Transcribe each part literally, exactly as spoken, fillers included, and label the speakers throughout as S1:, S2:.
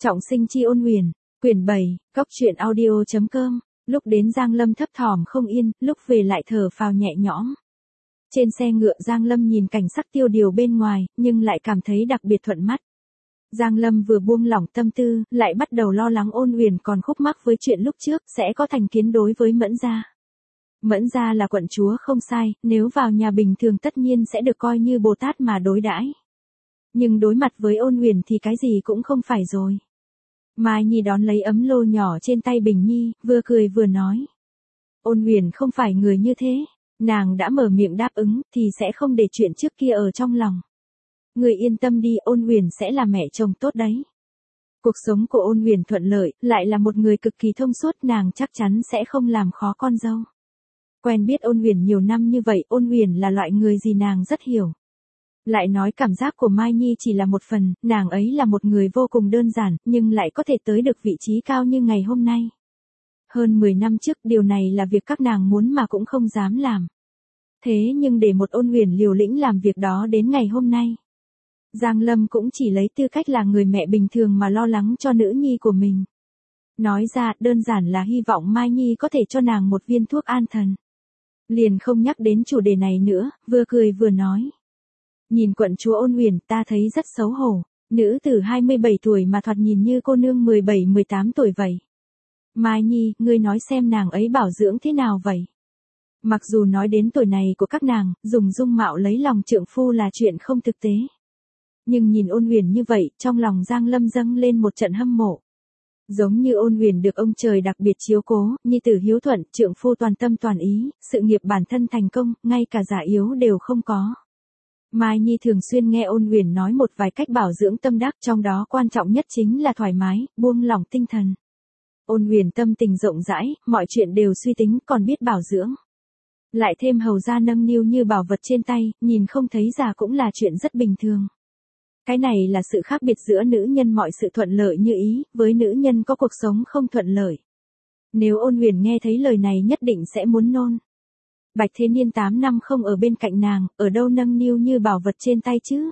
S1: Trọng sinh chi ôn huyền, quyển bảy, góc truyện audio chấm com. Lúc đến Giang Lâm thấp thỏm không yên, lúc về lại thở phào nhẹ nhõm. Trên xe ngựa Giang Lâm nhìn cảnh sắc tiêu điều bên ngoài, nhưng lại cảm thấy đặc biệt thuận mắt. Giang Lâm vừa buông lỏng tâm tư, lại bắt đầu lo lắng ôn huyền còn khúc mắc với chuyện lúc trước sẽ có thành kiến đối với Mẫn gia. Mẫn gia là quận chúa không sai, nếu vào nhà bình thường tất nhiên sẽ được coi như Bồ Tát mà đối đãi. Nhưng đối mặt với ôn huyền thì cái gì cũng không phải rồi. Mai Nhi đón lấy ấm lô nhỏ trên tay Bình Nhi, vừa cười vừa nói. Ôn huyền không phải người như thế, nàng đã mở miệng đáp ứng thì sẽ không để chuyện trước kia ở trong lòng. Người yên tâm đi, ôn huyền sẽ là mẹ chồng tốt đấy. Cuộc sống của ôn huyền thuận lợi, lại là một người cực kỳ thông suốt, nàng chắc chắn sẽ không làm khó con dâu. Quen biết ôn huyền nhiều năm như vậy, ôn huyền là loại người gì nàng rất hiểu. Lại nói cảm giác của Mai Nhi chỉ là một phần, nàng ấy là một người vô cùng đơn giản, nhưng lại có thể tới được vị trí cao như ngày hôm nay. Hơn mười năm trước điều này là việc các nàng muốn mà cũng không dám làm. Thế nhưng để một ôn huyền liều lĩnh làm việc đó đến ngày hôm nay. Giang Lâm cũng chỉ lấy tư cách là người mẹ bình thường mà lo lắng cho nữ nhi của mình. Nói ra đơn giản là hy vọng Mai Nhi có thể cho nàng một viên thuốc an thần. Liền không nhắc đến chủ đề này nữa, vừa cười vừa nói. Nhìn quận chúa ôn huyền ta thấy rất xấu hổ, nữ tử hai mươi bảy tuổi mà thoạt nhìn như cô nương mười bảy mười tám tuổi vậy. Mai Nhi, ngươi nói xem nàng ấy bảo dưỡng thế nào vậy? Mặc dù nói đến tuổi này của các nàng, dùng dung mạo lấy lòng trượng phu là chuyện không thực tế. Nhưng nhìn ôn huyền như vậy, trong lòng Giang Lâm dâng lên một trận hâm mộ. Giống như ôn huyền được ông trời đặc biệt chiếu cố, nhi tử hiếu thuận, trượng phu toàn tâm toàn ý, sự nghiệp bản thân thành công, ngay cả già yếu đều không có. Mai Nhi thường xuyên nghe ôn huyền nói một vài cách bảo dưỡng tâm đắc, trong đó quan trọng nhất chính là thoải mái, buông lỏng tinh thần. Ôn huyền tâm tình rộng rãi, mọi chuyện đều suy tính, còn biết bảo dưỡng. Lại thêm hầu gia nâng niu như bảo vật trên tay, nhìn không thấy già cũng là chuyện rất bình thường. Cái này là sự khác biệt giữa nữ nhân mọi sự thuận lợi như ý, với nữ nhân có cuộc sống không thuận lợi. Nếu ôn huyền nghe thấy lời này nhất định sẽ muốn nôn. Bạch Thế Niên tám năm không ở bên cạnh nàng, ở đâu nâng niu như bảo vật trên tay chứ?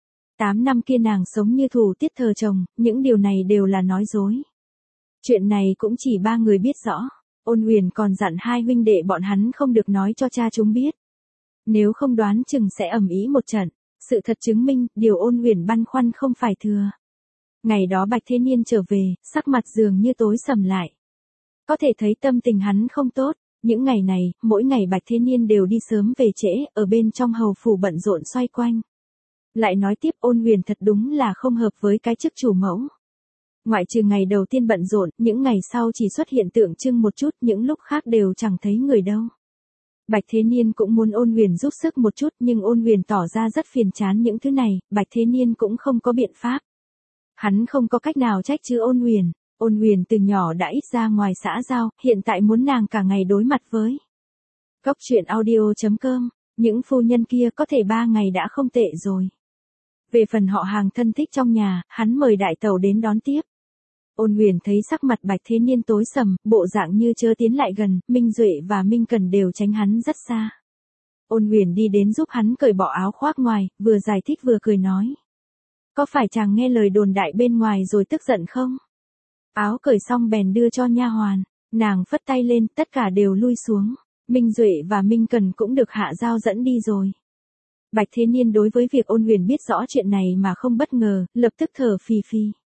S1: tám năm kia nàng sống như thủ tiết thờ chồng, những điều này đều là nói dối. Chuyện này cũng chỉ ba người biết rõ. Ôn huyền còn dặn hai huynh đệ bọn hắn không được nói cho cha chúng biết. Nếu không đoán chừng sẽ ầm ĩ một trận. Sự thật chứng minh, điều ôn huyền băn khoăn không phải thừa. Ngày đó Bạch Thế Niên trở về, sắc mặt dường như tối sầm lại. Có thể thấy tâm tình hắn không tốt. Những ngày này, mỗi ngày Bạch Thế Niên đều đi sớm về trễ, ở bên trong hầu phủ bận rộn xoay quanh. Lại nói tiếp ôn huyền thật đúng là không hợp với cái chức chủ mẫu. Ngoại trừ ngày đầu tiên bận rộn, những ngày sau chỉ xuất hiện tượng trưng một chút, những lúc khác đều chẳng thấy người đâu. Bạch Thế Niên cũng muốn ôn huyền giúp sức một chút, nhưng ôn huyền tỏ ra rất phiền chán những thứ này, Bạch Thế Niên cũng không có biện pháp. Hắn không có cách nào trách chứ ôn huyền. Ôn huyền từ nhỏ đã ít ra ngoài xã giao, hiện tại muốn nàng cả ngày đối mặt với. Góc truyện audio chấm com, những phu nhân kia có thể ba ngày đã không tệ rồi. Về phần họ hàng thân thích trong nhà, hắn mời đại tẩu đến đón tiếp. Ôn huyền thấy sắc mặt Bạch Thế Niên tối sầm, bộ dạng như chớ tiến lại gần, Minh Duệ và Minh Cần đều tránh hắn rất xa. Ôn huyền đi đến giúp hắn cởi bỏ áo khoác ngoài, vừa giải thích vừa cười nói. Có phải chàng nghe lời đồn đại bên ngoài rồi tức giận không? Áo cởi xong bèn đưa cho nha hoàn, nàng phất tay lên, tất cả đều lui xuống. Minh Duệ và Minh Cần cũng được hạ giao dẫn đi rồi. Bạch Thế Niên đối với việc ôn huyền biết rõ chuyện này mà không bất ngờ, lập tức thở phì phì.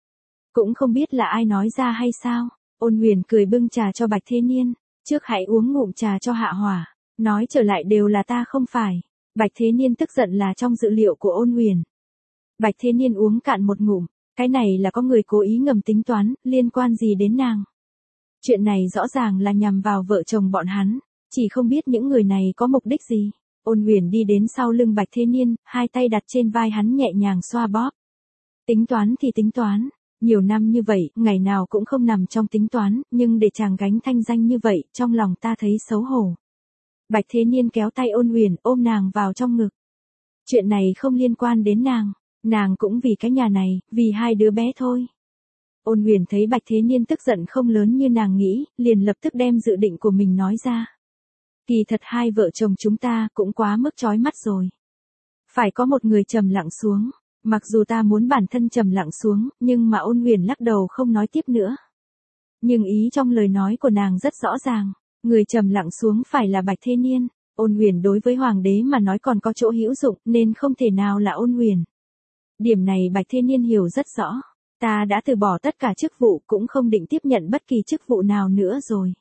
S1: Cũng không biết là ai nói ra hay sao, ôn huyền cười bưng trà cho Bạch Thế Niên, trước hãy uống ngụm trà cho hạ hỏa, nói trở lại đều là ta không phải. Bạch Thế Niên tức giận là trong dự liệu của ôn huyền. Bạch Thế Niên uống cạn một ngụm, cái này là có người cố ý ngầm tính toán, liên quan gì đến nàng. Chuyện này rõ ràng là nhằm vào vợ chồng bọn hắn, chỉ không biết những người này có mục đích gì. Ôn huyền đi đến sau lưng Bạch Thế Niên, hai tay đặt trên vai hắn nhẹ nhàng xoa bóp. Tính toán thì tính toán. Nhiều năm như vậy, ngày nào cũng không nằm trong tính toán, nhưng để chàng gánh thanh danh như vậy, trong lòng ta thấy xấu hổ. Bạch Thế Niên kéo tay ôn huyền, ôm nàng vào trong ngực. Chuyện này không liên quan đến nàng, nàng cũng vì cái nhà này, vì hai đứa bé thôi. Ôn huyền thấy Bạch Thế Niên tức giận không lớn như nàng nghĩ, liền lập tức đem dự định của mình nói ra. Kỳ thật hai vợ chồng chúng ta cũng quá mức chói mắt rồi. Phải có một người trầm lặng xuống. Mặc dù ta muốn bản thân trầm lặng xuống, nhưng mà Ôn Huyền lắc đầu không nói tiếp nữa. Nhưng ý trong lời nói của nàng rất rõ ràng, người trầm lặng xuống phải là Bạch Thế Niên. Ôn Huyền đối với hoàng đế mà nói còn có chỗ hữu dụng, nên không thể nào là Ôn Huyền. Điểm này Bạch Thế Niên hiểu rất rõ. Ta đã từ bỏ tất cả chức vụ, cũng không định tiếp nhận bất kỳ chức vụ nào nữa rồi.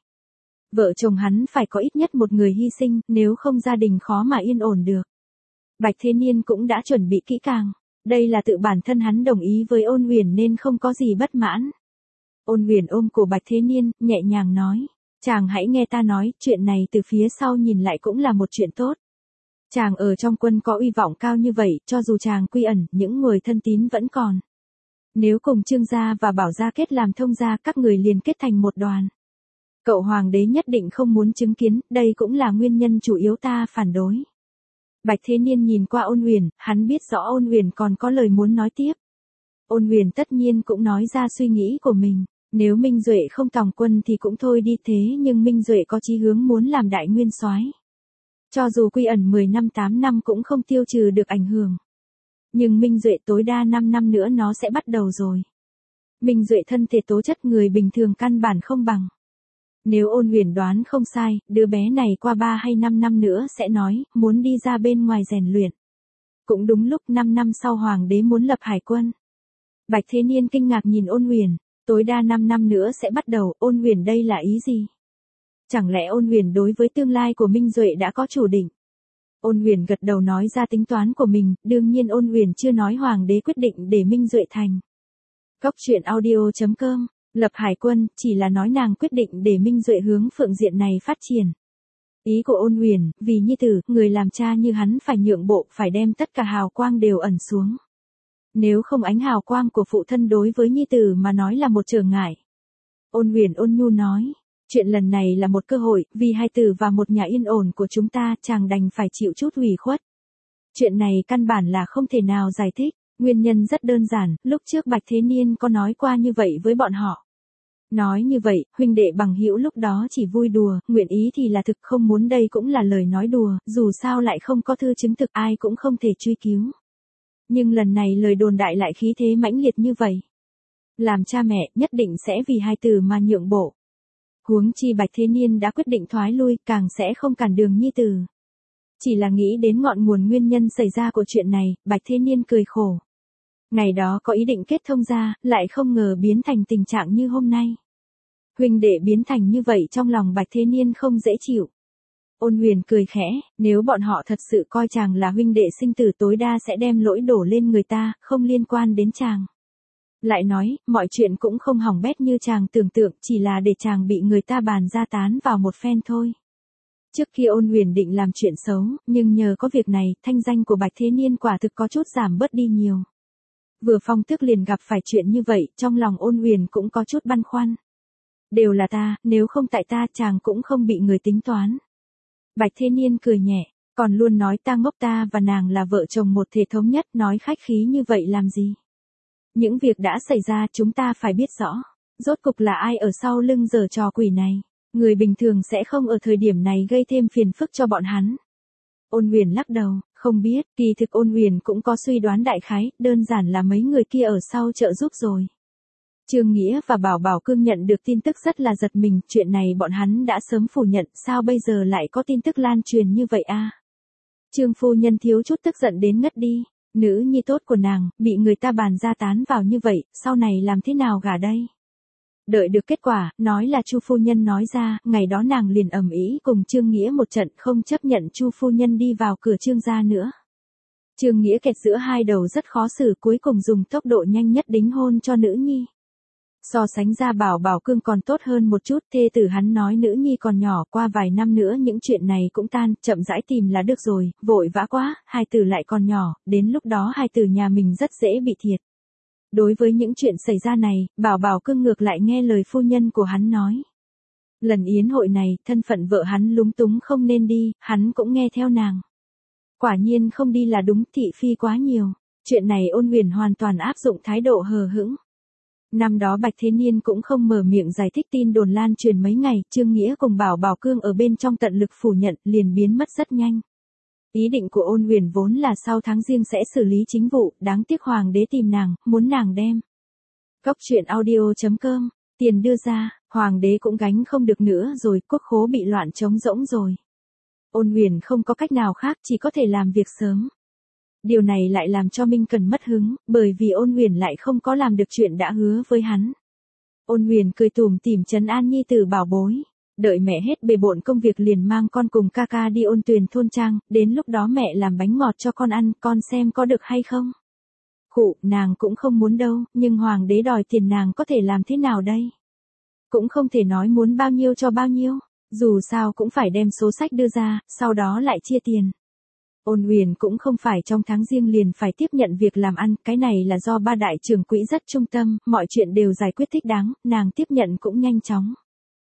S1: Vợ chồng hắn phải có ít nhất một người hy sinh, nếu không gia đình khó mà yên ổn được. Bạch Thế Niên cũng đã chuẩn bị kỹ càng. Đây là tự bản thân hắn đồng ý với Ôn Huyền nên không có gì bất mãn. Ôn Huyền ôm cổ Bạch Thế Niên, nhẹ nhàng nói. Chàng hãy nghe ta nói, chuyện này từ phía sau nhìn lại cũng là một chuyện tốt. Chàng ở trong quân có uy vọng cao như vậy, cho dù chàng quy ẩn, những người thân tín vẫn còn. Nếu cùng Trương gia và Bảo gia kết làm thông gia, các người liền kết thành một đoàn. Cậu hoàng đế nhất định không muốn chứng kiến, đây cũng là nguyên nhân chủ yếu ta phản đối. Bạch Thế Niên nhìn qua Ôn Huyền, hắn biết rõ Ôn Huyền còn có lời muốn nói tiếp. Ôn Huyền tất nhiên cũng nói ra suy nghĩ của mình. Nếu Minh Duệ không tòng quân thì cũng thôi đi, thế nhưng Minh Duệ có chí hướng muốn làm đại nguyên soái. Cho dù quy ẩn mười năm tám năm cũng không tiêu trừ được ảnh hưởng. Nhưng Minh Duệ tối đa năm năm nữa nó sẽ bắt đầu rồi. Minh Duệ thân thể tố chất người bình thường căn bản không bằng. Nếu Ôn Huyền đoán không sai, đứa bé này qua ba hay năm năm nữa sẽ nói, muốn đi ra bên ngoài rèn luyện. Cũng đúng lúc năm năm sau hoàng đế muốn lập hải quân. Bạch Thế Niên kinh ngạc nhìn Ôn Huyền, tối đa năm năm nữa sẽ bắt đầu, Ôn Huyền đây là ý gì? Chẳng lẽ Ôn Huyền đối với tương lai của Minh Duệ đã có chủ định? Ôn Huyền gật đầu nói ra tính toán của mình, đương nhiên Ôn Huyền chưa nói hoàng đế quyết định để Minh Duệ thành. Góc truyện audio chấm com, lập hải quân, chỉ là nói nàng quyết định để Minh Duệ hướng phương diện này phát triển. Ý của Ôn Huyền, vì nhi tử, người làm cha như hắn phải nhượng bộ, phải đem tất cả hào quang đều ẩn xuống. Nếu không ánh hào quang của phụ thân đối với nhi tử mà nói là một trở ngại. Ôn Huyền ôn nhu nói, chuyện lần này là một cơ hội, vì hai tử và một nhà yên ổn của chúng ta, chàng đành phải chịu chút ủy khuất. Chuyện này căn bản là không thể nào giải thích, nguyên nhân rất đơn giản, lúc trước Bạch Thế Niên có nói qua như vậy với bọn họ. Nói như vậy, huynh đệ bằng hữu lúc đó chỉ vui đùa, nguyện ý thì là thực, không muốn đây cũng là lời nói đùa, dù sao lại không có thư chứng thực, ai cũng không thể truy cứu. Nhưng lần này lời đồn đại lại khí thế mãnh liệt như vậy. Làm cha mẹ nhất định sẽ vì hai tử mà nhượng bộ. Huống chi Bạch Thế Niên đã quyết định thoái lui, càng sẽ không cản đường nhi tử. Chỉ là nghĩ đến ngọn nguồn nguyên nhân xảy ra của chuyện này, Bạch Thế Niên cười khổ. Ngày đó có ý định kết thông gia, lại không ngờ biến thành tình trạng như hôm nay. Huynh đệ biến thành như vậy trong lòng Bạch Thế Niên không dễ chịu. Ôn Huyền cười khẽ, nếu bọn họ thật sự coi chàng là huynh đệ sinh tử tối đa sẽ đem lỗi đổ lên người ta, không liên quan đến chàng. Lại nói, mọi chuyện cũng không hỏng bét như chàng tưởng tượng, chỉ là để chàng bị người ta bàn ra tán vào một phen thôi. Trước kia Ôn Huyền định làm chuyện xấu, nhưng nhờ có việc này, thanh danh của Bạch Thế Niên quả thực có chút giảm bớt đi nhiều. Vừa phong tước liền gặp phải chuyện như vậy, trong lòng Ôn Huyền cũng có chút băn khoăn. Đều là ta, nếu không tại ta chàng cũng không bị người tính toán. Bạch Thế Niên cười nhẹ, còn luôn nói ta ngốc, ta và nàng là vợ chồng một thể thống nhất, nói khách khí như vậy làm gì? Những việc đã xảy ra chúng ta phải biết rõ, rốt cục là ai ở sau lưng giở trò quỷ này, người bình thường sẽ không ở thời điểm này gây thêm phiền phức cho bọn hắn. Ôn Huyền lắc đầu, không biết, kỳ thực Ôn Huyền cũng có suy đoán đại khái, đơn giản là mấy người kia ở sau trợ giúp rồi. Trương Nghĩa và Bảo Bảo Cương nhận được tin tức rất là giật mình, chuyện này bọn hắn đã sớm phủ nhận, sao bây giờ lại có tin tức lan truyền như vậy a? Trương phu nhân thiếu chút tức giận đến ngất đi, nữ nhi tốt của nàng, bị người ta bàn ra tán vào như vậy, sau này làm thế nào gả đây? Đợi được kết quả, nói là Chu phu nhân nói ra, ngày đó nàng liền ầm ĩ cùng Trương Nghĩa một trận, không chấp nhận Chu phu nhân đi vào cửa Trương gia nữa. Trương Nghĩa kẹt giữa hai đầu rất khó xử, cuối cùng dùng tốc độ nhanh nhất đính hôn cho nữ nhi. So sánh ra Bảo Bảo Cương còn tốt hơn một chút, thê tử hắn nói nữ nhi còn nhỏ, qua vài năm nữa những chuyện này cũng tan, chậm rãi tìm là được rồi, vội vã quá, hai tử lại còn nhỏ, đến lúc đó hai tử nhà mình rất dễ bị thiệt. Đối với những chuyện xảy ra này, Bảo Bảo Cương ngược lại nghe lời phu nhân của hắn nói. Lần yến hội này, thân phận vợ hắn lúng túng không nên đi, hắn cũng nghe theo nàng. Quả nhiên không đi là đúng, thị phi quá nhiều. Chuyện này Ôn Huyền hoàn toàn áp dụng thái độ hờ hững. Năm đó Bạch Thế Niên cũng không mở miệng giải thích tin đồn lan truyền mấy ngày, Trương Nghĩa cùng Bảo Bảo Cương ở bên trong tận lực phủ nhận, liền biến mất rất nhanh. Ý định của Ôn Huyền vốn là sau tháng Giêng sẽ xử lý chính vụ, đáng tiếc hoàng đế tìm nàng, muốn nàng đem. Góc truyện audio chấm com, tiền đưa ra, hoàng đế cũng gánh không được nữa rồi, quốc khố bị loạn trống rỗng rồi. Ôn Huyền không có cách nào khác, chỉ có thể làm việc sớm. Điều này lại làm cho Minh Cần mất hứng, bởi vì Ôn Huyền lại không có làm được chuyện đã hứa với hắn. Ôn Huyền cười tủm tỉm trấn an nhi tử bảo bối. Đợi mẹ hết bề bộn công việc liền mang con cùng ca ca đi Ôn Tuyền thôn trang, đến lúc đó mẹ làm bánh ngọt cho con ăn, con xem có được hay không. Khụ, nàng cũng không muốn đâu, nhưng hoàng đế đòi tiền nàng có thể làm thế nào đây? Cũng không thể nói muốn bao nhiêu cho bao nhiêu, dù sao cũng phải đem số sách đưa ra, sau đó lại chia tiền. Ôn Huyền cũng không phải trong tháng Giêng liền phải tiếp nhận việc làm ăn, cái này là do ba đại trưởng quỹ rất trung tâm, mọi chuyện đều giải quyết thích đáng, nàng tiếp nhận cũng nhanh chóng.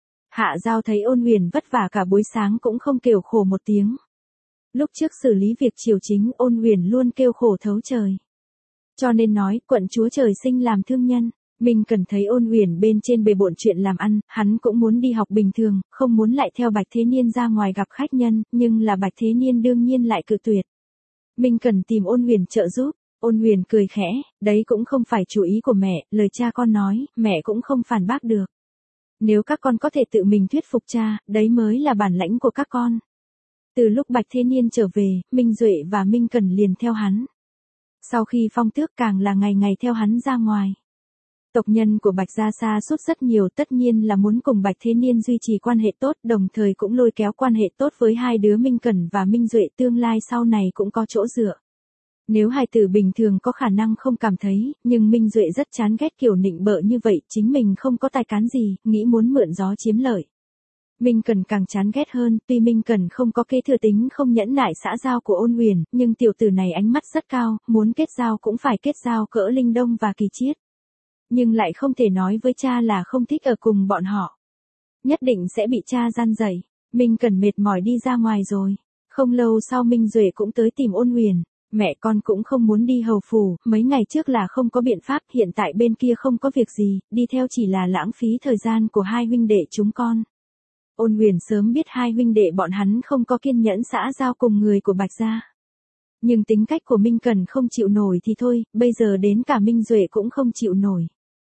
S1: Hạ Giao thấy Ôn Huyền vất vả cả buổi sáng cũng không kêu khổ một tiếng. Lúc trước xử lý việc triều chính, Ôn Huyền luôn kêu khổ thấu trời. Cho nên nói, quận chúa trời sinh làm thương nhân. Mình cần thấy Ôn Huyền bên trên bề bộn chuyện làm ăn, hắn cũng muốn đi học bình thường, không muốn lại theo Bạch Thế Niên ra ngoài gặp khách nhân, nhưng là Bạch Thế Niên đương nhiên lại cự tuyệt. Mình cần tìm Ôn Huyền trợ giúp. Ôn Huyền cười khẽ, đấy cũng không phải chủ ý của mẹ, lời cha con nói, mẹ cũng không phản bác được. Nếu các con có thể tự mình thuyết phục cha, đấy mới là bản lãnh của các con. Từ lúc Bạch Thế Niên trở về, Minh Duệ và Minh Cần liền theo hắn. Sau khi phong tước càng là ngày ngày theo hắn ra ngoài. Tộc nhân của Bạch Gia xa suốt rất nhiều, tất nhiên là muốn cùng Bạch Thế Niên duy trì quan hệ tốt, đồng thời cũng lôi kéo quan hệ tốt với hai đứa Minh Cẩn và Minh Duệ, tương lai sau này cũng có chỗ dựa. Nếu hài tử bình thường có khả năng không cảm thấy, nhưng Minh Duệ rất chán ghét kiểu nịnh bợ như vậy, chính mình không có tài cán gì, nghĩ muốn mượn gió chiếm lợi. Minh Cần càng chán ghét hơn, tuy Minh Cần không có kế thừa tính không nhẫn nại xã giao của Ôn Huyền, nhưng tiểu tử này ánh mắt rất cao, muốn kết giao cũng phải kết giao cỡ Linh Đông và Kỳ Chiết. Nhưng lại không thể nói với cha là không thích ở cùng bọn họ. Nhất định sẽ bị cha gian dạy. Minh Cần mệt mỏi đi ra ngoài rồi. Không lâu sau Minh Duệ cũng tới tìm Ôn Huyền. Mẹ con cũng không muốn đi hầu phủ, mấy ngày trước là không có biện pháp, hiện tại bên kia không có việc gì, đi theo chỉ là lãng phí thời gian của hai huynh đệ chúng con. Ôn Huyền sớm biết hai huynh đệ bọn hắn không có kiên nhẫn xã giao cùng người của Bạch Gia. Nhưng tính cách của Minh Cần không chịu nổi thì thôi, bây giờ đến cả Minh Duệ cũng không chịu nổi.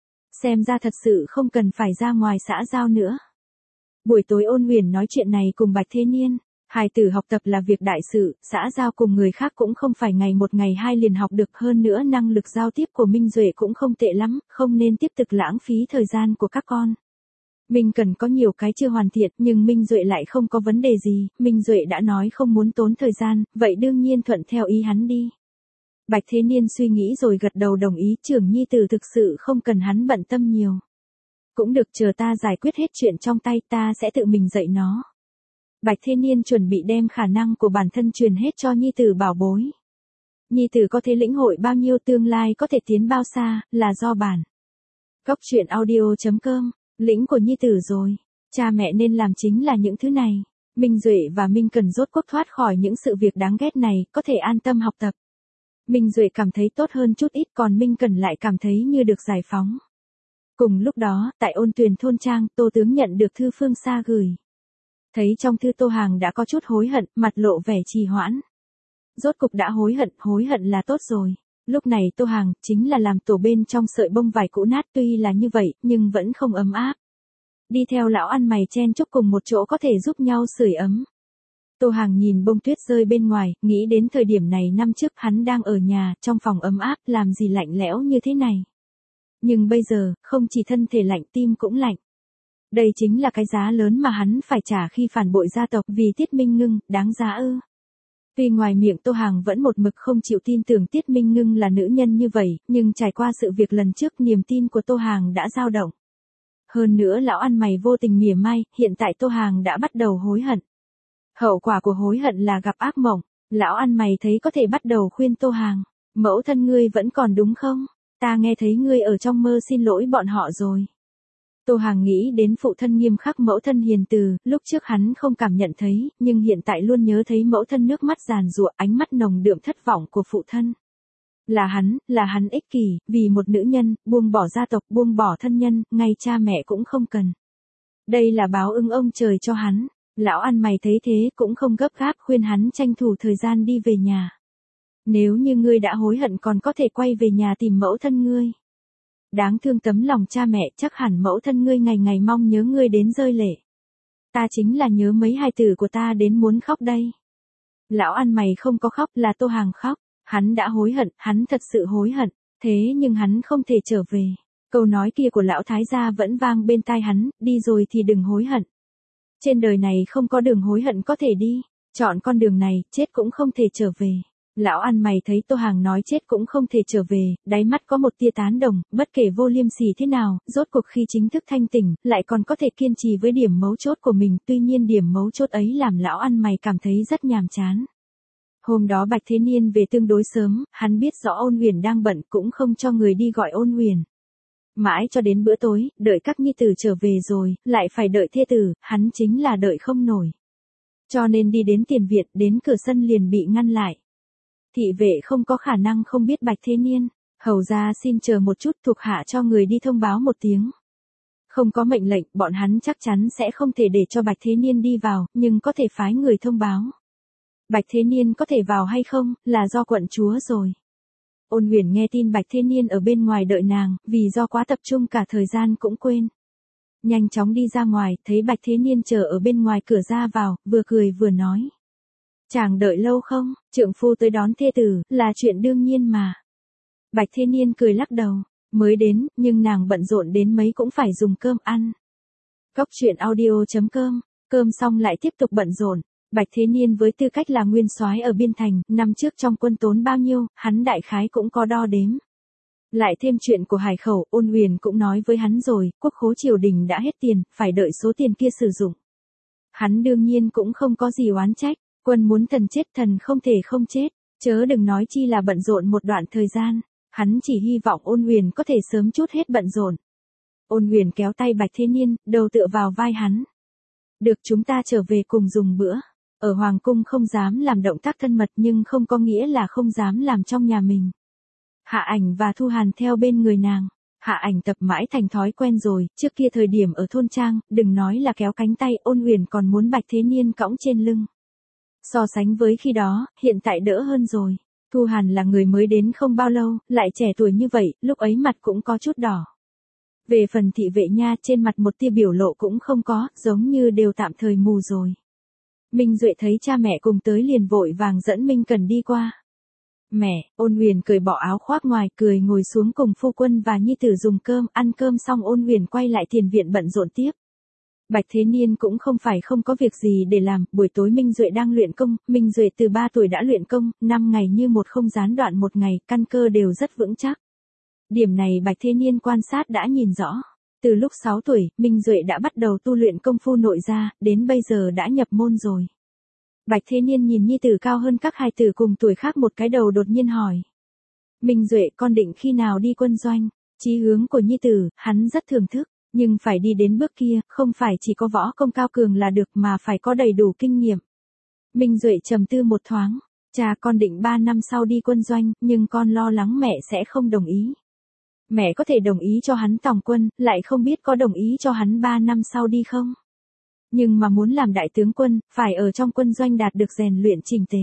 S1: Xem ra thật sự không cần phải ra ngoài xã giao nữa. Buổi tối Ôn Huyền nói chuyện này cùng Bạch Thế Niên. Hài tử học tập là việc đại sự, xã giao cùng người khác cũng không phải ngày một ngày hai liền học được, hơn nữa năng lực giao tiếp của Minh Duệ cũng không tệ lắm, không nên tiếp tục lãng phí thời gian của các con. Minh Cần có nhiều cái chưa hoàn thiện, nhưng Minh Duệ lại không có vấn đề gì, Minh Duệ đã nói không muốn tốn thời gian, vậy đương nhiên thuận theo ý hắn đi. Bạch Thế Niên suy nghĩ rồi gật đầu đồng ý, trưởng nhi tử thực sự không cần hắn bận tâm nhiều. Cũng được, chờ ta giải quyết hết chuyện trong tay ta sẽ tự mình dạy nó. Bạch Thế Niên chuẩn bị đem khả năng của bản thân truyền hết cho nhi tử bảo bối. Nhi tử có thể lĩnh hội bao nhiêu, tương lai có thể tiến bao xa, là do bản. Góc truyện audio chấm com, lĩnh của nhi tử rồi. Cha mẹ nên làm chính là những thứ này. Minh Duệ và Minh Cần rốt cuộc thoát khỏi những sự việc đáng ghét này, có thể an tâm học tập. Minh Duệ cảm thấy tốt hơn chút ít, còn Minh Cần lại cảm thấy như được giải phóng. Cùng lúc đó, tại Ôn Tuyền thôn trang, Tô Tướng nhận được thư Phương Sa gửi. Thấy trong thư Tô Hàng đã có chút hối hận, mặt lộ vẻ trì hoãn. Rốt cục đã hối hận, hối hận là tốt rồi. Lúc này Tô Hàng, chính là làm tổ bên trong sợi bông vải cũ nát, tuy là như vậy, nhưng vẫn không ấm áp. Đi theo lão ăn mày chen chúc cùng một chỗ có thể giúp nhau sưởi ấm. Tô Hàng nhìn bông tuyết rơi bên ngoài, nghĩ đến thời điểm này năm trước hắn đang ở nhà, trong phòng ấm áp, làm gì lạnh lẽo như thế này. Nhưng bây giờ, không chỉ thân thể lạnh, tim cũng lạnh. Đây chính là cái giá lớn mà hắn phải trả khi phản bội gia tộc vì Tiết Minh Ngưng, đáng giá ư. Tuy ngoài miệng Tô Hàng vẫn một mực không chịu tin tưởng Tiết Minh Ngưng là nữ nhân như vậy, nhưng trải qua sự việc lần trước niềm tin của Tô Hàng đã dao động. Hơn nữa lão ăn mày vô tình mỉa mai, hiện tại Tô Hàng đã bắt đầu hối hận. Hậu quả của hối hận là gặp ác mộng, lão ăn mày thấy có thể bắt đầu khuyên Tô Hàng, mẫu thân ngươi vẫn còn đúng không? Ta nghe thấy ngươi ở trong mơ xin lỗi bọn họ rồi. Tô Hàng nghĩ đến phụ thân nghiêm khắc, mẫu thân hiền từ, lúc trước hắn không cảm nhận thấy, nhưng hiện tại luôn nhớ thấy mẫu thân nước mắt giàn giụa, ánh mắt nồng đượm thất vọng của phụ thân. Là hắn, là hắn ích kỷ, vì một nữ nhân, buông bỏ gia tộc, buông bỏ thân nhân, ngay cha mẹ cũng không cần. Đây là báo ứng ông trời cho hắn. Lão ăn mày thấy thế cũng không gấp gáp khuyên hắn tranh thủ thời gian đi về nhà. Nếu như ngươi đã hối hận còn có thể quay về nhà tìm mẫu thân ngươi. Đáng thương tấm lòng cha mẹ, chắc hẳn mẫu thân ngươi ngày ngày mong nhớ ngươi đến rơi lệ. Ta chính là nhớ mấy hài tử của ta đến muốn khóc đây. Lão ăn mày không có khóc, là Tô Hàng khóc. Hắn đã hối hận, hắn thật sự hối hận, thế nhưng hắn không thể trở về. Câu nói kia của lão thái gia vẫn vang bên tai hắn, đi rồi thì đừng hối hận. Trên đời này không có đường hối hận có thể đi, chọn con đường này, chết cũng không thể trở về. Lão ăn mày thấy Tô Hàng nói chết cũng không thể trở về, đáy mắt có một tia tán đồng, bất kể vô liêm sỉ thế nào, rốt cuộc khi chính thức thanh tỉnh, lại còn có thể kiên trì với điểm mấu chốt của mình, tuy nhiên điểm mấu chốt ấy làm lão ăn mày cảm thấy rất nhàm chán. Hôm đó Bạch Thế Niên về tương đối sớm, hắn biết rõ Ôn Huyền đang bận cũng không cho người đi gọi Ôn Huyền. Mãi cho đến bữa tối, đợi các nhi tử trở về rồi, lại phải đợi thê tử, hắn chính là đợi không nổi. Cho nên đi đến tiền viện, đến cửa sân liền bị ngăn lại. Thị vệ không có khả năng không biết Bạch Thế Niên, hầu ra xin chờ một chút, thuộc hạ cho người đi thông báo một tiếng. Không có mệnh lệnh, bọn hắn chắc chắn sẽ không thể để cho Bạch Thế Niên đi vào, nhưng có thể phái người thông báo. Bạch Thế Niên có thể vào hay không, là do quận chúa rồi. Ôn Huyền nghe tin Bạch Thế Niên ở bên ngoài đợi nàng, vì do quá tập trung cả thời gian cũng quên. Nhanh chóng đi ra ngoài, thấy Bạch Thế Niên chờ ở bên ngoài cửa ra vào, vừa cười vừa nói. Chàng đợi lâu không, trượng phu tới đón thê tử, là chuyện đương nhiên mà. Bạch Thế Niên cười lắc đầu, mới đến, nhưng nàng bận rộn đến mấy cũng phải dùng cơm ăn. Cóc truyện audio chấm com, cơm xong lại tiếp tục bận rộn. Bạch Thế Niên với tư cách là nguyên soái ở biên thành, năm trước trong quân tốn bao nhiêu, hắn đại khái cũng có đo đếm. Lại thêm chuyện của Hải Khẩu, Ôn Huyền cũng nói với hắn rồi, quốc khố triều đình đã hết tiền, phải đợi số tiền kia sử dụng. Hắn đương nhiên cũng không có gì oán trách, quân muốn thần chết thần không thể không chết, chớ đừng nói chi là bận rộn một đoạn thời gian, hắn chỉ hy vọng Ôn Huyền có thể sớm chút hết bận rộn. Ôn Huyền kéo tay Bạch Thế Niên, đầu tựa vào vai hắn. Được, chúng ta trở về cùng dùng bữa. Ở Hoàng cung không dám làm động tác thân mật nhưng không có nghĩa là không dám làm trong nhà mình. Hạ Ảnh và Thu Hàn theo bên người nàng. Hạ Ảnh tập mãi thành thói quen rồi, trước kia thời điểm ở thôn trang, đừng nói là kéo cánh tay, Ôn Huyền còn muốn Bạch Thế Niên cõng trên lưng. So sánh với khi đó, hiện tại đỡ hơn rồi. Thu Hàn là người mới đến không bao lâu, lại trẻ tuổi như vậy, lúc ấy mặt cũng có chút đỏ. Về phần thị vệ nha, trên mặt một tia biểu lộ cũng không có, giống như đều tạm thời mù rồi. Minh Duệ thấy cha mẹ cùng tới liền vội vàng dẫn Minh Cần đi qua. Mẹ, Ôn Huyền cởi bỏ áo khoác ngoài, cười ngồi xuống cùng phu quân và nhi tử dùng cơm, ăn cơm xong Ôn Huyền quay lại tiền viện bận rộn tiếp. Bạch Thế Niên cũng không phải không có việc gì để làm, buổi tối Minh Duệ đang luyện công, Minh Duệ từ ba tuổi đã luyện công, năm ngày như một không gián đoạn một ngày, căn cơ đều rất vững chắc. Điểm này Bạch Thế Niên quan sát đã nhìn rõ. Từ lúc sáu tuổi, Minh Duệ đã bắt đầu tu luyện công phu nội gia, đến bây giờ đã nhập môn rồi. Bạch Thế Niên nhìn nhi tử cao hơn các hài tử cùng tuổi khác một cái đầu đột nhiên hỏi. Minh Duệ, con định khi nào đi quân doanh? Chí hướng của nhi tử, hắn rất thưởng thức, nhưng phải đi đến bước kia, không phải chỉ có võ công cao cường là được mà phải có đầy đủ kinh nghiệm. Minh Duệ trầm tư một thoáng, cha, con định ba năm sau đi quân doanh, nhưng con lo lắng mẹ sẽ không đồng ý. Mẹ có thể đồng ý cho hắn tòng quân, lại không biết có đồng ý cho hắn ba năm sau đi không? Nhưng mà muốn làm đại tướng quân, phải ở trong quân doanh đạt được rèn luyện chỉnh tề.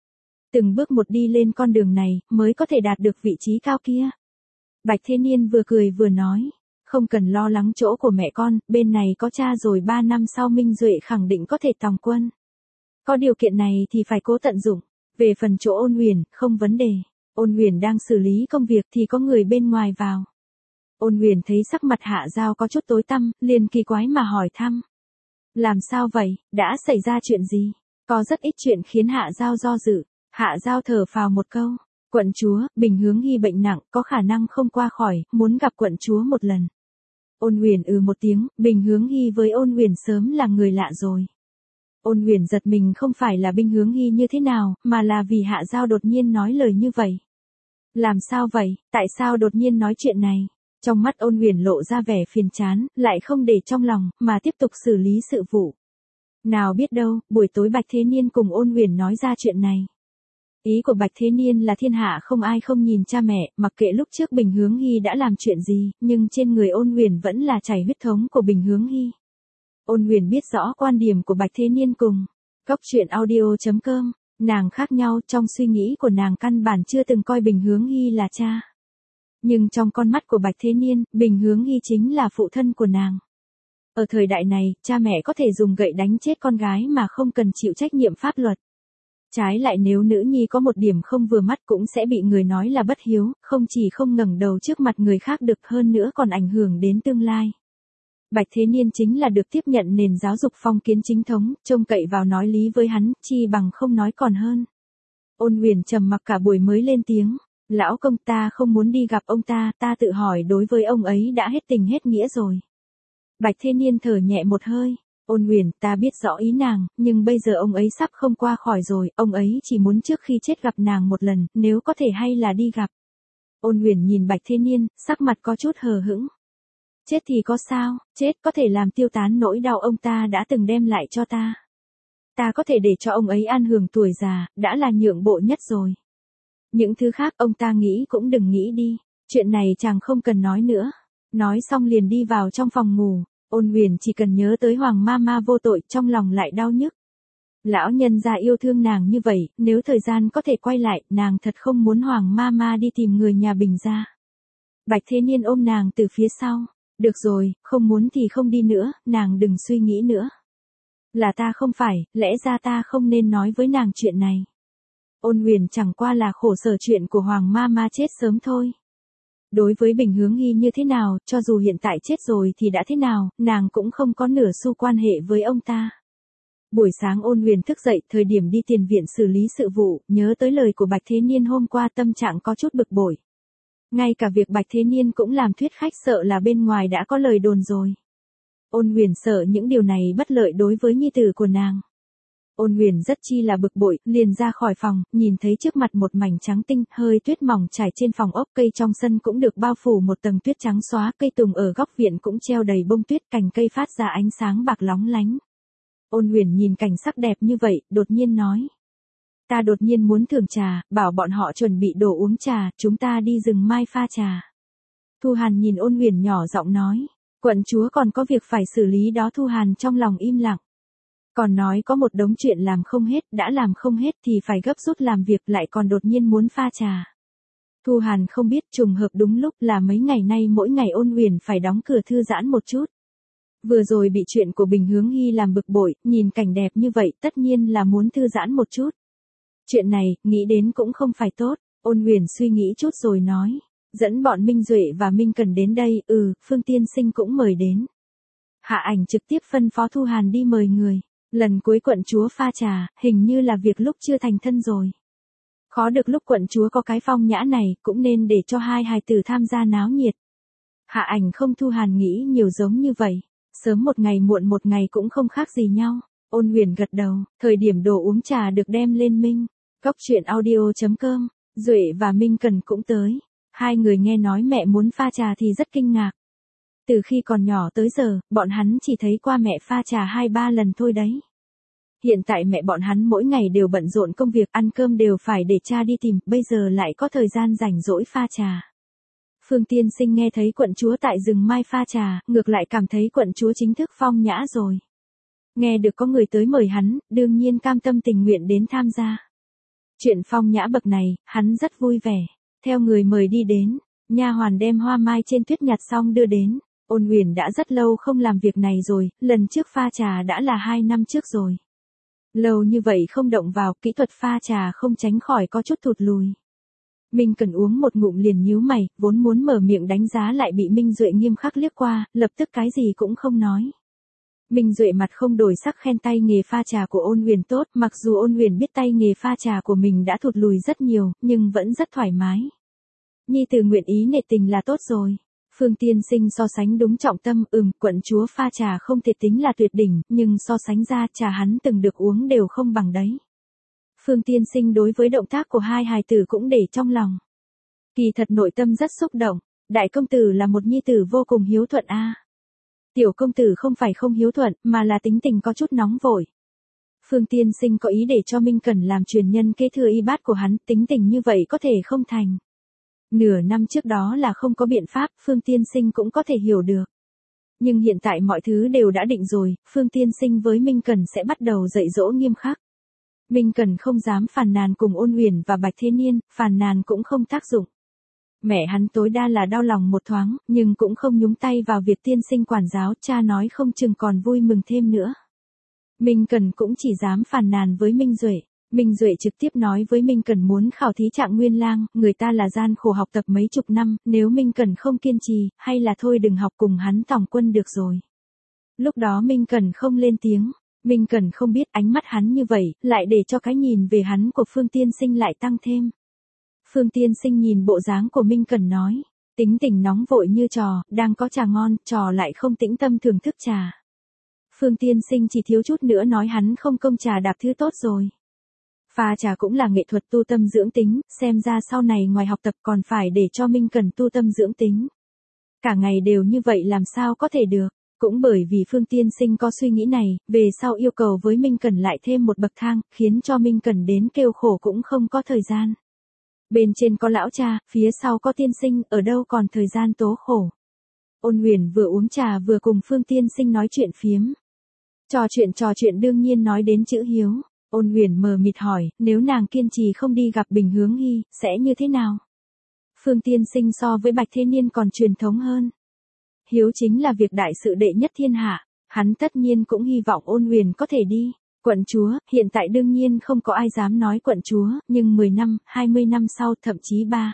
S1: Từng bước một đi lên con đường này, mới có thể đạt được vị trí cao kia. Bạch Thế Niên vừa cười vừa nói, không cần lo lắng chỗ của mẹ con, bên này có cha rồi, ba năm sau Minh Duệ khẳng định có thể tòng quân. Có điều kiện này thì phải cố tận dụng, về phần chỗ Ôn Huyền, không vấn đề. Ôn Huyền đang xử lý công việc thì có người bên ngoài vào. Ôn Huyền thấy sắc mặt Hạ Giao có chút tối tăm, liền kỳ quái mà hỏi thăm. Làm sao vậy, đã xảy ra chuyện gì? Có rất ít chuyện khiến Hạ Giao do dự. Hạ Giao thở phào một câu. Quận chúa, Bình Hướng Hy bệnh nặng, có khả năng không qua khỏi, muốn gặp quận chúa một lần. Ôn Huyền ừ một tiếng, Bình Hướng Hy với Ôn Huyền sớm là người lạ rồi. Ôn Huyền giật mình, không phải là Bình Hướng Hy như thế nào, mà là vì Hạ Giao đột nhiên nói lời như vậy. Làm sao vậy, tại sao đột nhiên nói chuyện này? Trong mắt Ôn Huyền lộ ra vẻ phiền chán, lại không để trong lòng, mà tiếp tục xử lý sự vụ. Nào biết đâu, buổi tối Bạch Thế Niên cùng Ôn Huyền nói ra chuyện này. Ý của Bạch Thế Niên là thiên hạ không ai không nhìn cha mẹ, mặc kệ lúc trước Bình Hướng Hy đã làm chuyện gì, nhưng trên người Ôn Huyền vẫn là chảy huyết thống của Bình Hướng Hy. Ôn Huyền biết rõ quan điểm của Bạch Thế Niên cùng Cốc Truyện Audio chấm com, nàng khác nhau, trong suy nghĩ của nàng căn bản chưa từng coi Bình Hướng Hy là cha. Nhưng trong con mắt của Bạch Thế Niên, Bình Hướng Hy chính là phụ thân của nàng. Ở thời đại này, cha mẹ có thể dùng gậy đánh chết con gái mà không cần chịu trách nhiệm pháp luật. Trái lại nếu nữ nhi có một điểm không vừa mắt cũng sẽ bị người nói là bất hiếu, không chỉ không ngẩng đầu trước mặt người khác được hơn nữa còn ảnh hưởng đến tương lai. Bạch Thế Niên chính là được tiếp nhận nền giáo dục phong kiến chính thống, trông cậy vào nói lý với hắn, chi bằng không nói còn hơn. Ôn Huyền trầm mặc cả buổi mới lên tiếng, lão công, ta không muốn đi gặp ông ta, ta tự hỏi đối với ông ấy đã hết tình hết nghĩa rồi. Bạch Thế Niên thở nhẹ một hơi, Ôn Huyền, ta biết rõ ý nàng, nhưng bây giờ ông ấy sắp không qua khỏi rồi, ông ấy chỉ muốn trước khi chết gặp nàng một lần, nếu có thể hay là đi gặp. Ôn Huyền nhìn Bạch Thế Niên, sắc mặt có chút hờ hững. Chết thì có sao, chết có thể làm tiêu tán nỗi đau ông ta đã từng đem lại cho ta. Ta có thể để cho ông ấy an hưởng tuổi già, đã là nhượng bộ nhất rồi. Những thứ khác ông ta nghĩ cũng đừng nghĩ đi, chuyện này chàng không cần nói nữa. Nói xong liền đi vào trong phòng ngủ, Ôn Huyền chỉ cần nhớ tới Hoàng Mama vô tội trong lòng lại đau nhức. Lão nhân gia yêu thương nàng như vậy, nếu thời gian có thể quay lại, nàng thật không muốn Hoàng Mama đi tìm người nhà Bình gia. Bạch Thế Niên ôm nàng từ phía sau. Được rồi, không muốn thì không đi nữa, nàng đừng suy nghĩ nữa. Là ta không phải, lẽ ra ta không nên nói với nàng chuyện này. Ôn Huyền chẳng qua là khổ sở chuyện của Hoàng Mama chết sớm thôi. Đối với Bình Hướng Hy như thế nào, cho dù hiện tại chết rồi thì đã thế nào, nàng cũng không có nửa xu quan hệ với ông ta. Buổi sáng Ôn Huyền thức dậy, thời điểm đi tiền viện xử lý sự vụ, nhớ tới lời của Bạch Thế Niên hôm qua, tâm trạng có chút bực bội. Ngay cả việc Bạch Thế Niên cũng làm thuyết khách, sợ là bên ngoài đã có lời đồn rồi. Ôn Huyền sợ những điều này bất lợi đối với nhi tử của nàng. Ôn Huyền rất chi là bực bội, liền ra khỏi phòng, nhìn thấy trước mặt một mảnh trắng tinh, hơi tuyết mỏng trải trên phòng ốc, cây trong sân cũng được bao phủ một tầng tuyết trắng xóa, cây tùng ở góc viện cũng treo đầy bông tuyết, cành cây phát ra ánh sáng bạc lóng lánh. Ôn Huyền nhìn cảnh sắc đẹp như vậy, đột nhiên nói. Ta đột nhiên muốn thưởng trà, bảo bọn họ chuẩn bị đồ uống trà, chúng ta đi rừng mai pha trà. Thu Hàn nhìn Ôn Huyền nhỏ giọng nói, quận chúa còn có việc phải xử lý đó. Thu Hàn trong lòng im lặng. Còn nói có một đống chuyện làm không hết, đã làm không hết thì phải gấp rút làm việc, lại còn đột nhiên muốn pha trà. Thu Hàn không biết trùng hợp đúng lúc là mấy ngày nay mỗi ngày Ôn Huyền phải đóng cửa thư giãn một chút. Vừa rồi bị chuyện của Bình Hướng Hy làm bực bội, nhìn cảnh đẹp như vậy tất nhiên là muốn thư giãn một chút. Chuyện này, nghĩ đến cũng không phải tốt, Ôn Huyền suy nghĩ chút rồi nói. Dẫn bọn Minh Duệ và Minh Cần đến đây, ừ, Phương Tiên Sinh cũng mời đến. Hạ Ảnh trực tiếp phân phó Thu Hàn đi mời người. Lần cuối quận chúa pha trà, hình như là việc lúc chưa thành thân rồi. Khó được lúc quận chúa có cái phong nhã này, cũng nên để cho hai hài tử tham gia náo nhiệt. Hạ Ảnh không. Thu Hàn nghĩ nhiều giống như vậy. Sớm một ngày muộn một ngày cũng không khác gì nhau. Ôn Huyền gật đầu, thời điểm đồ uống trà được đem lên Minh. Cốc Truyện Audio chấm com, Duệ và Minh Cần cũng tới. Hai người nghe nói mẹ muốn pha trà thì rất kinh ngạc. Từ khi còn nhỏ tới giờ, bọn hắn chỉ thấy qua mẹ pha trà hai ba lần thôi đấy. Hiện tại mẹ bọn hắn mỗi ngày đều bận rộn công việc, ăn cơm đều phải để cha đi tìm, bây giờ lại có thời gian rảnh rỗi pha trà. Phương Tiên Sinh nghe thấy quận chúa tại rừng mai pha trà, ngược lại cảm thấy quận chúa chính thức phong nhã rồi. Nghe được có người tới mời hắn, đương nhiên cam tâm tình nguyện đến tham gia. Chuyện phong nhã bậc này, hắn rất vui vẻ. Theo người mời đi đến, nha hoàn đem hoa mai trên tuyết nhặt xong đưa đến. Ôn Huyền đã rất lâu không làm việc này rồi, lần trước pha trà đã là hai năm trước rồi. Lâu như vậy không động vào, kỹ thuật pha trà không tránh khỏi có chút thụt lùi. Minh Cần uống một ngụm liền nhíu mày, vốn muốn mở miệng đánh giá lại bị Minh Duệ nghiêm khắc liếc qua, lập tức cái gì cũng không nói. Minh Duệ mặt không đổi sắc khen tay nghề pha trà của Ôn Huyền tốt, mặc dù Ôn Huyền biết tay nghề pha trà của mình đã thụt lùi rất nhiều, nhưng vẫn rất thoải mái. Nhi tử nguyện ý nể tình là tốt rồi. Phương Tiên Sinh so sánh đúng trọng tâm, ừm, quận chúa pha trà không thể tính là tuyệt đỉnh, nhưng so sánh ra trà hắn từng được uống đều không bằng đấy. Phương Tiên Sinh đối với động tác của hai hài tử cũng để trong lòng. Kỳ thật nội tâm rất xúc động, đại công tử là một nhi tử vô cùng hiếu thuận a. À. Tiểu công tử không phải không hiếu thuận, mà là tính tình có chút nóng vội. Phương Tiên Sinh có ý để cho Minh Cẩn làm truyền nhân kế thừa y bát của hắn, tính tình như vậy có thể không thành. Nửa năm trước đó là không có biện pháp, Phương Tiên Sinh cũng có thể hiểu được. Nhưng hiện tại mọi thứ đều đã định rồi, Phương Tiên Sinh với Minh Cẩn sẽ bắt đầu dạy dỗ nghiêm khắc. Minh Cẩn không dám phàn nàn cùng Ôn Huyền và Bạch Thế Niên, phàn nàn cũng không tác dụng. Mẹ hắn tối đa là đau lòng một thoáng, nhưng cũng không nhúng tay vào việc tiên sinh quản giáo, cha nói không chừng còn vui mừng thêm nữa. Minh Cẩn cũng chỉ dám phàn nàn với Minh Duệ. Minh Duệ trực tiếp nói với Minh Cẩn muốn khảo thí Trạng Nguyên Lang, người ta là gian khổ học tập mấy chục năm, nếu Minh Cẩn không kiên trì, hay là thôi đừng học cùng hắn tòng quân được rồi. Lúc đó Minh Cẩn không lên tiếng, Minh Cẩn không biết ánh mắt hắn như vậy, lại để cho cái nhìn về hắn của Phương Tiên Sinh lại tăng thêm. Phương Tiên Sinh nhìn bộ dáng của Minh Cẩn nói, tính tình nóng vội như trò, đang có trà ngon, trò lại không tĩnh tâm thưởng thức trà. Phương Tiên Sinh chỉ thiếu chút nữa nói hắn không công trà đạp thứ tốt rồi. Pha trà cũng là nghệ thuật tu tâm dưỡng tính, xem ra sau này ngoài học tập còn phải để cho Minh Cẩn tu tâm dưỡng tính. Cả ngày đều như vậy làm sao có thể được, cũng bởi vì Phương Tiên Sinh có suy nghĩ này, về sau yêu cầu với Minh Cẩn lại thêm một bậc thang, khiến cho Minh Cẩn đến kêu khổ cũng không có thời gian. Bên trên có lão cha, phía sau có tiên sinh, ở đâu còn thời gian tố khổ. Ôn Huyền vừa uống trà vừa cùng Phương Tiên Sinh nói chuyện phiếm. Trò chuyện trò chuyện đương nhiên nói đến chữ hiếu. Ôn Huyền mờ mịt hỏi, nếu nàng kiên trì không đi gặp Bình Hướng Hy, sẽ như thế nào? Phương Tiên Sinh so với Bạch Thế Niên còn truyền thống hơn. Hiếu chính là việc đại sự đệ nhất thiên hạ, hắn tất nhiên cũng hy vọng Ôn Huyền có thể đi. Quận chúa, hiện tại đương nhiên không có ai dám nói quận chúa, nhưng mười năm, hai mươi năm sau, thậm chí ba.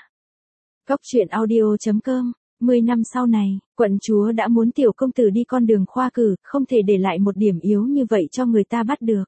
S1: Góc truyện audio chấm com, mười năm sau này, quận chúa đã muốn tiểu công tử đi con đường khoa cử, không thể để lại một điểm yếu như vậy cho người ta bắt được.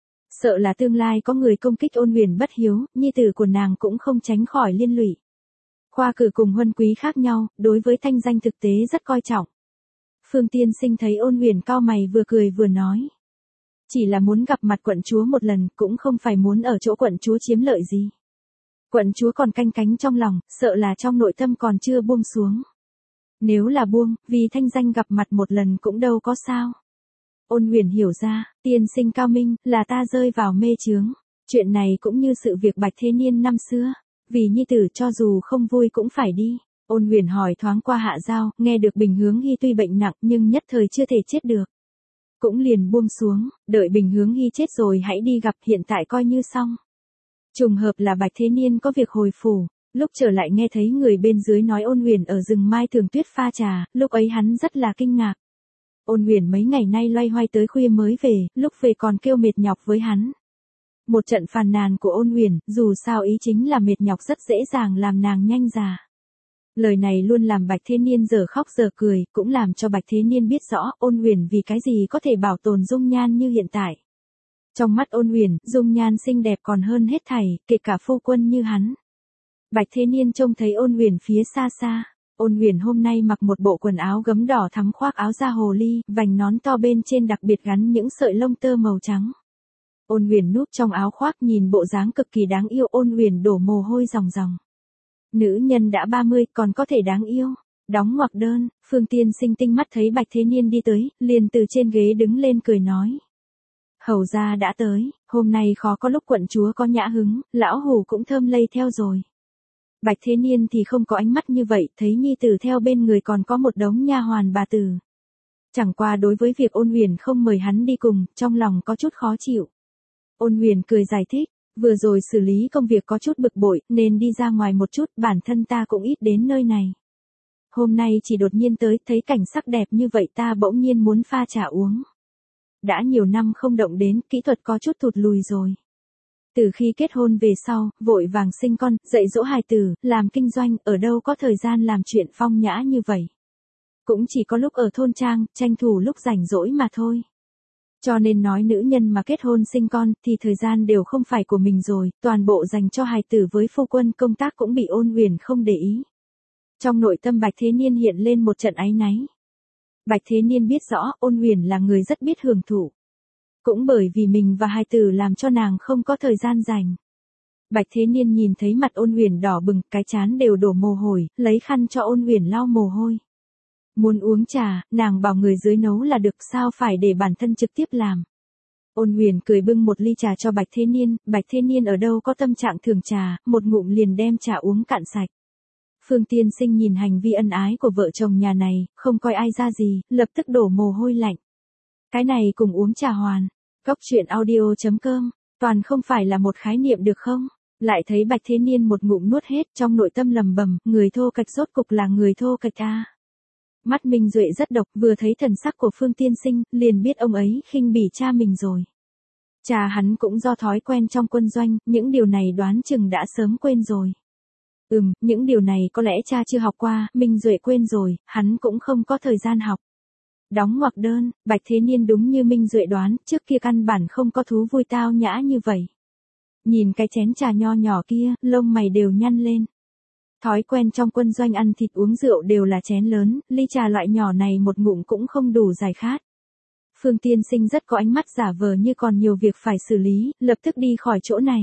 S1: Sợ là tương lai có người công kích Ôn Huyền bất hiếu, nhi tử của nàng cũng không tránh khỏi liên lụy. Khoa cử cùng huân quý khác nhau, đối với thanh danh thực tế rất coi trọng. Phương Tiên Sinh thấy Ôn Huyền cau mày vừa cười vừa nói. Chỉ là muốn gặp mặt quận chúa một lần, cũng không phải muốn ở chỗ quận chúa chiếm lợi gì. Quận chúa còn canh cánh trong lòng, sợ là trong nội tâm còn chưa buông xuống. Nếu là buông, vì thanh danh gặp mặt một lần cũng đâu có sao. Ôn Huyền hiểu ra, tiên sinh cao minh, là ta rơi vào mê chướng. Chuyện này cũng như sự việc Bạch Thế Niên năm xưa, vì nhi tử cho dù không vui cũng phải đi. Ôn Huyền hỏi thoáng qua Hạ Giao, nghe được Bình Hướng Hy tuy bệnh nặng nhưng nhất thời chưa thể chết được. Cũng liền buông xuống, đợi Bình Hướng Hy chết rồi hãy đi gặp, hiện tại coi như xong. Trùng hợp là Bạch Thế Niên có việc hồi phủ, lúc trở lại nghe thấy người bên dưới nói Ôn Huyền ở rừng Mai Thường Tuyết pha trà, lúc ấy hắn rất là kinh ngạc. Ôn Huyền mấy ngày nay loay hoay tới khuya mới về, lúc về còn kêu mệt nhọc với hắn. Một trận phàn nàn của Ôn Huyền, dù sao ý chính là mệt nhọc rất dễ dàng làm nàng nhanh già. Lời này luôn làm Bạch Thế Niên giờ khóc giờ cười, cũng làm cho Bạch Thế Niên biết rõ Ôn Huyền vì cái gì có thể bảo tồn dung nhan như hiện tại. Trong mắt Ôn Huyền, dung nhan xinh đẹp còn hơn hết thảy, kể cả phu quân như hắn. Bạch Thế Niên trông thấy Ôn Huyền phía xa xa. Ôn Huyền hôm nay mặc một bộ quần áo gấm đỏ thắm khoác áo da hồ ly, vành nón to bên trên đặc biệt gắn những sợi lông tơ màu trắng. Ôn Huyền núp trong áo khoác nhìn bộ dáng cực kỳ đáng yêu, Ôn Huyền đổ mồ hôi ròng ròng. Nữ nhân đã ba mươi còn có thể đáng yêu. Đóng ngoặc đơn, Phương Tiên Sinh tinh mắt thấy Bạch Thế Niên đi tới, liền từ trên ghế đứng lên cười nói. Hầu gia đã tới, hôm nay khó có lúc quận chúa có nhã hứng, lão hủ cũng thơm lây theo rồi. Bạch Thế Niên thì không có ánh mắt như vậy, thấy nhi tử theo bên người còn có một đống nha hoàn bà tử. Chẳng qua đối với việc Ôn Huyền không mời hắn đi cùng, trong lòng có chút khó chịu. Ôn Huyền cười giải thích, vừa rồi xử lý công việc có chút bực bội, nên đi ra ngoài một chút, bản thân ta cũng ít đến nơi này. Hôm nay chỉ đột nhiên tới, thấy cảnh sắc đẹp như vậy ta bỗng nhiên muốn pha trà uống. Đã nhiều năm không động đến, kỹ thuật có chút thụt lùi rồi. Từ khi kết hôn về sau, vội vàng sinh con, dạy dỗ hài tử, làm kinh doanh, ở đâu có thời gian làm chuyện phong nhã như vậy. Cũng chỉ có lúc ở thôn trang, tranh thủ lúc rảnh rỗi mà thôi. Cho nên nói nữ nhân mà kết hôn sinh con, thì thời gian đều không phải của mình rồi, toàn bộ dành cho hài tử với phu quân, công tác cũng bị Ôn Huyền không để ý. Trong nội tâm Bạch Thế Niên hiện lên một trận áy náy. Bạch Thế Niên biết rõ Ôn Huyền là người rất biết hưởng thụ. Cũng bởi vì mình và hài tử làm cho nàng không có thời gian dành. Bạch Thế Niên nhìn thấy mặt Ôn Huyền đỏ bừng, cái trán đều đổ mồ hôi, lấy khăn cho Ôn Huyền lau mồ hôi. Muốn uống trà, nàng bảo người dưới nấu là được, sao phải để bản thân trực tiếp làm. Ôn Huyền cười bưng một ly trà cho Bạch Thế Niên, Bạch Thế Niên ở đâu có tâm trạng thưởng trà, một ngụm liền đem trà uống cạn sạch. Phương Tiên Sinh nhìn hành vi ân ái của vợ chồng nhà này, không coi ai ra gì, lập tức đổ mồ hôi lạnh. Cái này cùng uống trà hoàn. Góc truyện audio.com, toàn không phải là một khái niệm được không? Lại thấy Bạch Thế Niên một ngụm nuốt hết, trong nội tâm lầm bầm, người thô kệch rốt cục là người thô kệch a. Mắt Minh Duệ rất độc, vừa thấy thần sắc của Phương Tiên Sinh, liền biết ông ấy khinh bỉ cha mình rồi. Cha hắn cũng do thói quen trong quân doanh, những điều này đoán chừng đã sớm quên rồi. Ừm, những điều này có lẽ cha chưa học qua, Minh Duệ quên rồi, hắn cũng không có thời gian học. Đóng ngoặc đơn, Bạch Thế Niên đúng như Minh Duệ đoán, trước kia căn bản không có thú vui tao nhã như vậy. Nhìn cái chén trà nho nhỏ kia, lông mày đều nhăn lên. Thói quen trong quân doanh ăn thịt uống rượu đều là chén lớn, ly trà loại nhỏ này một ngụm cũng không đủ giải khát. Phương Tiên Sinh rất có ánh mắt giả vờ như còn nhiều việc phải xử lý, lập tức đi khỏi chỗ này.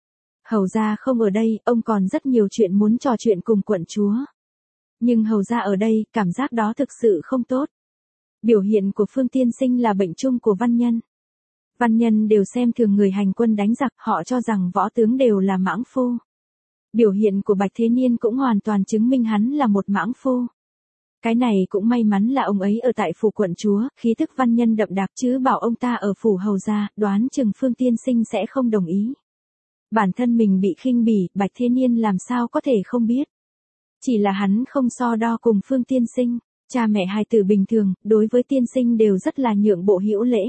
S1: Hầu gia không ở đây, ông còn rất nhiều chuyện muốn trò chuyện cùng quận chúa. Nhưng hầu gia ở đây, cảm giác đó thực sự không tốt. Biểu hiện của Phương Tiên Sinh là bệnh chung của văn nhân. Văn nhân đều xem thường người hành quân đánh giặc, họ cho rằng võ tướng đều là mãng phu. Biểu hiện của Bạch Thế Niên cũng hoàn toàn chứng minh hắn là một mãng phu. Cái này cũng may mắn là ông ấy ở tại phủ quận chúa, khí thức văn nhân đậm đặc, chứ bảo ông ta ở phủ hầu gia, đoán chừng Phương Tiên Sinh sẽ không đồng ý. Bản thân mình bị khinh bỉ, Bạch Thế Niên làm sao có thể không biết. Chỉ là hắn không so đo cùng Phương Tiên Sinh, cha mẹ hai tử bình thường, đối với Tiên Sinh đều rất là nhượng bộ hữu lễ.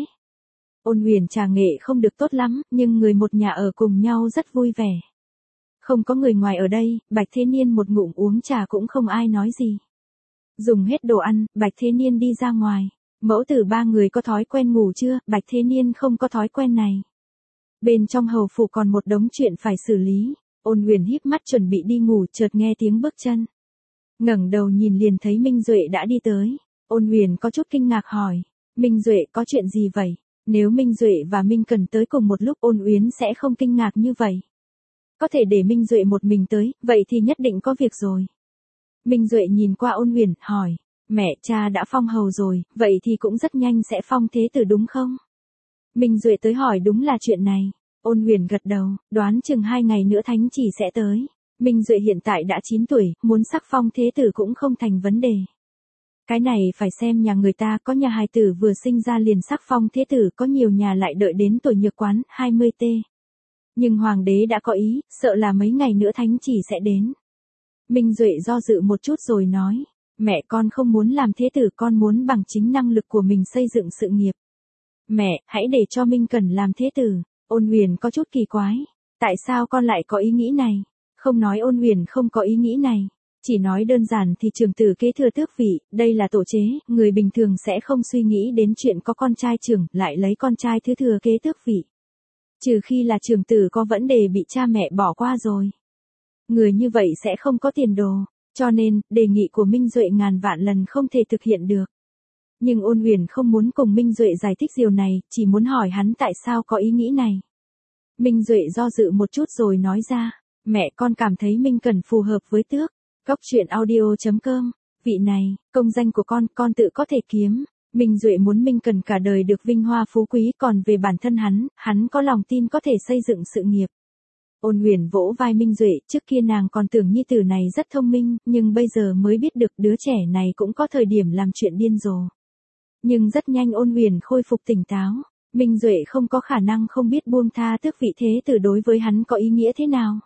S1: Ôn Huyền trà nghệ không được tốt lắm, nhưng người một nhà ở cùng nhau rất vui vẻ. Không có người ngoài ở đây, Bạch Thế Niên một ngụm uống trà cũng không ai nói gì. Dùng hết đồ ăn, Bạch Thế Niên đi ra ngoài. Mẫu tử ba người có thói quen ngủ chưa? Bạch Thế Niên không có thói quen này. Bên trong hầu phủ còn một đống chuyện phải xử lý. Ôn Huyền híp mắt chuẩn bị đi ngủ, chợt nghe tiếng bước chân. Ngẩng đầu nhìn liền thấy Minh Duệ đã đi tới. Ôn Huyền có chút kinh ngạc hỏi. Minh Duệ có chuyện gì vậy? Nếu Minh Duệ và Minh Cần tới cùng một lúc, Ôn Uyển sẽ không kinh ngạc như vậy. Có thể để Minh Duệ một mình tới, vậy thì nhất định có việc rồi. Minh Duệ nhìn qua Ôn Huyền, hỏi. Mẹ, cha đã phong hầu rồi, vậy thì cũng rất nhanh sẽ phong thế tử đúng không? Minh Duệ tới hỏi đúng là chuyện này. Ôn Huyền gật đầu, đoán chừng hai ngày nữa thánh chỉ sẽ tới. Minh Duệ hiện tại đã chín tuổi, muốn sắc phong thế tử cũng không thành vấn đề. Cái này phải xem nhà người ta, có nhà hài tử vừa sinh ra liền sắc phong thế tử, có nhiều nhà lại đợi đến tuổi nhược quán, hai mươi tuổi. Nhưng hoàng đế đã có ý, sợ là mấy ngày nữa thánh chỉ sẽ đến. Minh Duệ do dự một chút rồi nói, mẹ con không muốn làm thế tử, con muốn bằng chính năng lực của mình xây dựng sự nghiệp. Mẹ, hãy để cho Minh Cần làm thế tử. Ôn Huyền có chút kỳ quái. Tại sao con lại có ý nghĩ này? Không nói Ôn Huyền không có ý nghĩ này. Chỉ nói đơn giản thì trưởng tử kế thừa tước vị, đây là tổ chế, người bình thường sẽ không suy nghĩ đến chuyện có con trai trưởng, lại lấy con trai thứ thừa kế tước vị. Trừ khi là trưởng tử có vấn đề bị cha mẹ bỏ qua rồi. Người như vậy sẽ không có tiền đồ, cho nên, đề nghị của Minh Duệ ngàn vạn lần không thể thực hiện được. Nhưng Ôn Huyền không muốn cùng Minh Duệ giải thích điều này, chỉ muốn hỏi hắn tại sao có ý nghĩ này. Minh Duệ do dự một chút rồi nói ra, mẹ con cảm thấy Minh Cần phù hợp với tước. Góc truyện audio.com, vị này, công danh của con, con tự có thể kiếm. Minh Duệ muốn Minh Cần cả đời được vinh hoa phú quý, còn về bản thân hắn, hắn có lòng tin có thể xây dựng sự nghiệp. Ôn Huyền vỗ vai Minh Duệ, trước kia nàng còn tưởng nhi tử này rất thông minh, nhưng bây giờ mới biết được đứa trẻ này cũng có thời điểm làm chuyện điên rồ. Nhưng rất nhanh Ôn Huyền khôi phục tỉnh táo, Minh Duệ không có khả năng không biết buông tha tước vị thế tử đối với hắn có ý nghĩa thế nào.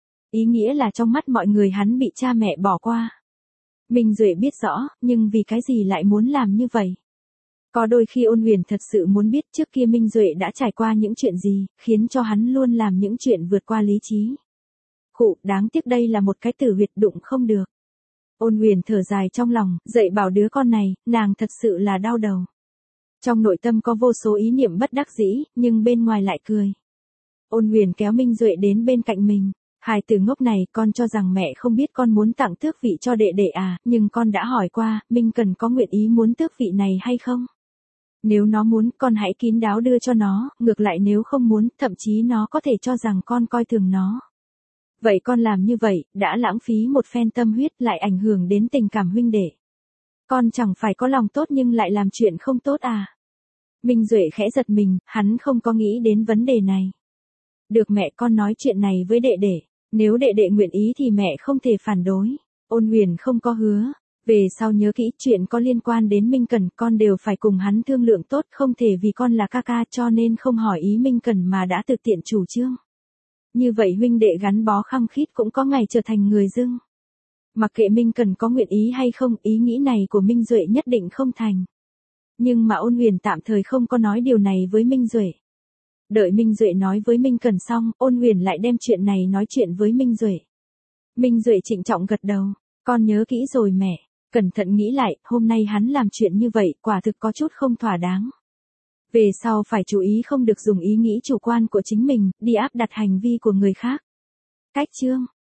S1: Ý nghĩa là trong mắt mọi người hắn bị cha mẹ bỏ qua. Minh Duệ biết rõ, nhưng vì cái gì lại muốn làm như vậy? Có đôi khi Ôn Huyền thật sự muốn biết trước kia Minh Duệ đã trải qua những chuyện gì, khiến cho hắn luôn làm những chuyện vượt qua lý trí. Khụ, đáng tiếc đây là một cái tử huyệt đụng không được. Ôn Huyền thở dài trong lòng, dạy bảo đứa con này, nàng thật sự là đau đầu. Trong nội tâm có vô số ý niệm bất đắc dĩ, nhưng bên ngoài lại cười. Ôn Huyền kéo Minh Duệ đến bên cạnh mình. Hài tử ngốc này, con cho rằng mẹ không biết con muốn tặng tước vị cho đệ đệ à, nhưng con đã hỏi qua, Minh Cần có nguyện ý muốn tước vị này hay không? Nếu nó muốn, con hãy kín đáo đưa cho nó, ngược lại nếu không muốn, thậm chí nó có thể cho rằng con coi thường nó. Vậy con làm như vậy, đã lãng phí một phen tâm huyết, lại ảnh hưởng đến tình cảm huynh đệ. Con chẳng phải có lòng tốt nhưng lại làm chuyện không tốt à? Minh Duệ khẽ giật mình, hắn không có nghĩ đến vấn đề này. Được, mẹ con nói chuyện này với đệ đệ. Nếu đệ đệ nguyện ý thì mẹ không thể phản đối. Ôn Huyền không có hứa. Về sau nhớ kỹ chuyện có liên quan đến Minh Cẩn con đều phải cùng hắn thương lượng tốt, không thể vì con là ca ca cho nên không hỏi ý Minh Cẩn mà đã tự tiện chủ trương. Như vậy huynh đệ gắn bó khăng khít cũng có ngày trở thành người dưng. Mặc kệ Minh Cẩn có nguyện ý hay không, ý nghĩ này của Minh Duệ nhất định không thành. Nhưng mà Ôn Huyền tạm thời không có nói điều này với Minh Duệ. Đợi Minh Duệ nói với Minh Cẩn xong, Ôn Huyền lại đem chuyện này nói chuyện với Minh Duệ. Minh Duệ trịnh trọng gật đầu, con nhớ kỹ rồi mẹ. Cẩn thận nghĩ lại, hôm nay hắn làm chuyện như vậy quả thực có chút không thỏa đáng. Về sau phải chú ý không được dùng ý nghĩ chủ quan của chính mình, đi áp đặt hành vi của người khác. Cách chương